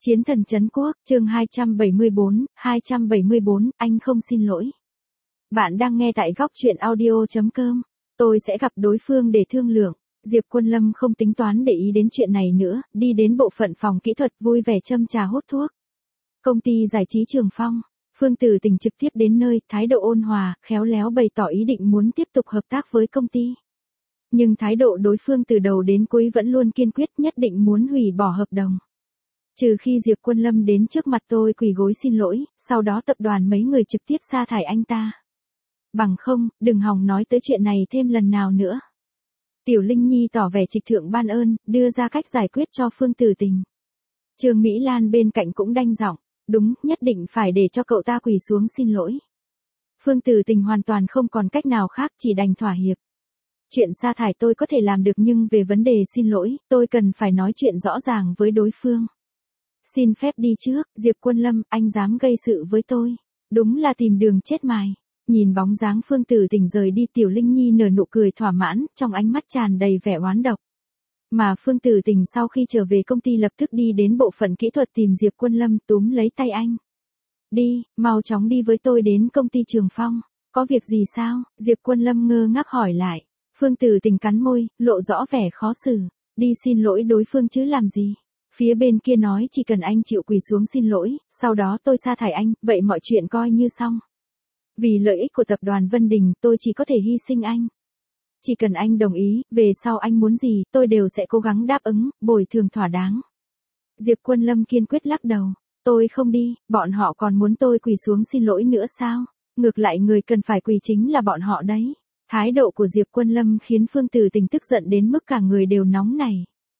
Chiến thần trấn quốc, chương 274, anh không xin lỗi. Bạn đang nghe tại góc truyện audio.com. Tôi sẽ gặp đối phương để thương lượng. Diệp Quân Lâm không tính toán để ý đến chuyện này nữa, đi đến bộ phận phòng kỹ thuật vui vẻ châm trà hút thuốc. Công ty giải trí Trường Phong, Phương Tử Tình trực tiếp đến nơi, thái độ ôn hòa, khéo léo bày tỏ ý định muốn tiếp tục hợp tác với công ty. Nhưng thái độ đối phương từ đầu đến cuối vẫn luôn kiên quyết nhất định muốn hủy bỏ hợp đồng. Trừ khi Diệp Quân Lâm đến trước mặt tôi quỳ gối xin lỗi, sau đó tập đoàn mấy người trực tiếp sa thải anh ta. Bằng không, đừng hòng nói tới chuyện này thêm lần nào nữa. Tiểu Linh Nhi tỏ vẻ trịch thượng ban ơn, đưa ra cách giải quyết cho Phương Tử Tình. Trương Mỹ Lan bên cạnh cũng đanh giọng, đúng, nhất định phải để cho cậu ta quỳ xuống xin lỗi. Phương Tử Tình hoàn toàn không còn cách nào khác, chỉ đành thỏa hiệp. Chuyện sa thải tôi có thể làm được, nhưng về vấn đề xin lỗi, tôi cần phải nói chuyện rõ ràng với đối phương. Xin phép đi trước, Diệp Quân Lâm, anh dám gây sự với tôi. Đúng là tìm đường chết mài. Nhìn bóng dáng Phương Tử Tình rời đi, Tiểu Linh Nhi nở nụ cười thỏa mãn, trong ánh mắt tràn đầy vẻ oán độc. Mà Phương Tử Tình sau khi trở về công ty lập tức đi đến bộ phận kỹ thuật tìm Diệp Quân Lâm, túm lấy tay anh. Đi, mau chóng đi với tôi đến công ty Trường Phong. Có việc gì sao? Diệp Quân Lâm ngơ ngác hỏi lại. Phương Tử Tình cắn môi, lộ rõ vẻ khó xử. Đi xin lỗi đối phương chứ làm gì? Phía bên kia nói chỉ cần anh chịu quỳ xuống xin lỗi, sau đó tôi sa thải anh, vậy mọi chuyện coi như xong. Vì lợi ích của tập đoàn Vân Đình, tôi chỉ có thể hy sinh anh. Chỉ cần anh đồng ý, về sau anh muốn gì, tôi đều sẽ cố gắng đáp ứng, bồi thường thỏa đáng. Diệp Quân Lâm kiên quyết lắc đầu. Tôi không đi, bọn họ còn muốn tôi quỳ xuống xin lỗi nữa sao? Ngược lại người cần phải quỳ chính là bọn họ đấy. Thái độ của Diệp Quân Lâm khiến Phương Tử Tình tức giận đến mức cả người đều nóng nảy.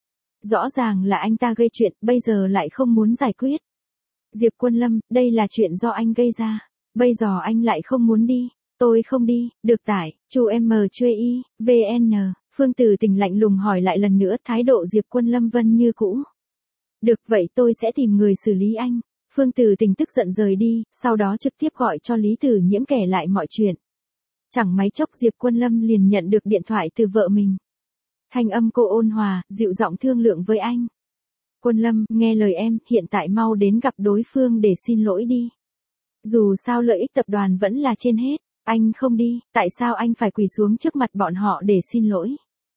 Rõ ràng là anh ta gây chuyện, bây giờ lại không muốn giải quyết. Diệp Quân Lâm, đây là chuyện do anh gây ra. Bây giờ anh lại không muốn đi. Tôi không đi, được tải, chu M-J-I, VN. Phương Tử Tình lạnh lùng hỏi lại lần nữa, thái độ Diệp Quân Lâm vẫn như cũ. Được, vậy tôi sẽ tìm người xử lý anh. Phương Tử Tình tức giận rời đi, sau đó trực tiếp gọi cho Lý Tử Nhiễm kể lại mọi chuyện. Chẳng mấy chốc Diệp Quân Lâm liền nhận được điện thoại từ vợ mình. Thanh âm cô ôn hòa, dịu giọng thương lượng với anh. Quân Lâm, nghe lời em, hiện tại mau đến gặp đối phương để xin lỗi đi. Dù sao lợi ích tập đoàn vẫn là trên hết, anh không đi, tại sao anh phải quỳ xuống trước mặt bọn họ để xin lỗi?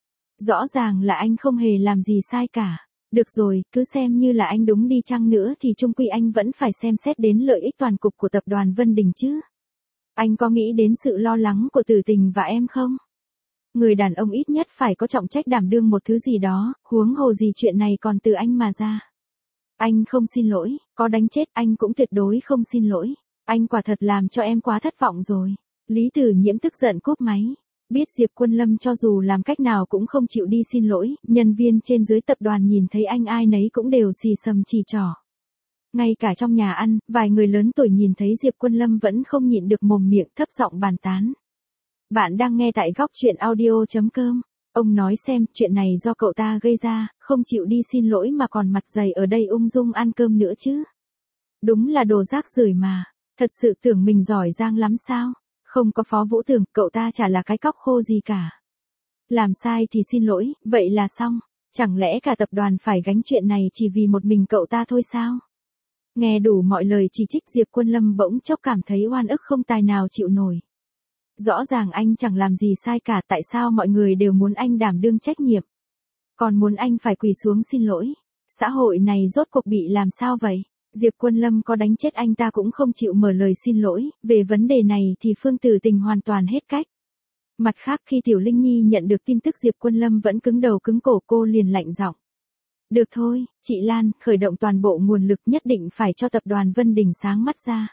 Rõ ràng là anh không hề làm gì sai cả. Được rồi, cứ xem như là anh đúng đi chăng nữa thì chung quy anh vẫn phải xem xét đến lợi ích toàn cục của tập đoàn Vân Đình chứ. Anh có nghĩ đến sự lo lắng của Tử Tình và em không? Người đàn ông ít nhất phải có trọng trách đảm đương một thứ gì đó, huống hồ gì chuyện này còn từ anh mà ra. Anh không xin lỗi, có đánh chết anh cũng tuyệt đối không xin lỗi. Anh quả thật làm cho em quá thất vọng rồi. Lý Tử Nhiễm tức giận cúp máy. Biết Diệp Quân Lâm cho dù làm cách nào cũng không chịu đi xin lỗi, nhân viên trên dưới tập đoàn nhìn thấy anh ai nấy cũng đều xì xầm chỉ trỏ. Ngay cả trong nhà ăn, vài người lớn tuổi nhìn thấy Diệp Quân Lâm vẫn không nhịn được mồm miệng thấp giọng bàn tán. Bạn đang nghe tại góc truyện audio.com. Ông nói xem, chuyện này do cậu ta gây ra, không chịu đi xin lỗi mà còn mặt dày ở đây ung dung ăn cơm nữa chứ. Đúng là đồ rác rưởi mà. Thật sự tưởng mình giỏi giang lắm sao? Không có Phó Vũ Tường, cậu ta chả là cái cóc khô gì cả. Làm sai thì xin lỗi, vậy là xong. Chẳng lẽ cả tập đoàn phải gánh chuyện này chỉ vì một mình cậu ta thôi sao? Nghe đủ mọi lời chỉ trích, Diệp Quân Lâm bỗng chốc cảm thấy oan ức không tài nào chịu nổi. Rõ ràng anh chẳng làm gì sai cả, tại sao mọi người đều muốn anh đảm đương trách nhiệm? Còn muốn anh phải quỳ xuống xin lỗi? Xã hội này rốt cuộc bị làm sao vậy? Diệp Quân Lâm có đánh chết anh ta cũng không chịu mở lời xin lỗi, về vấn đề này thì Phương Tử Tình hoàn toàn hết cách. Mặt khác khi Tiểu Linh Nhi nhận được tin tức Diệp Quân Lâm vẫn cứng đầu cứng cổ, cô liền lạnh giọng. Được thôi, chị Lan, khởi động toàn bộ nguồn lực, nhất định phải cho tập đoàn Vân Đình sáng mắt ra.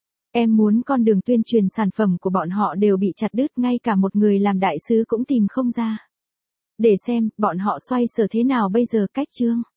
Em muốn con đường tuyên truyền sản phẩm của bọn họ đều bị chặt đứt, ngay cả một người làm đại sứ cũng tìm không ra. Để xem, bọn họ xoay sở thế nào bây giờ. Cách chương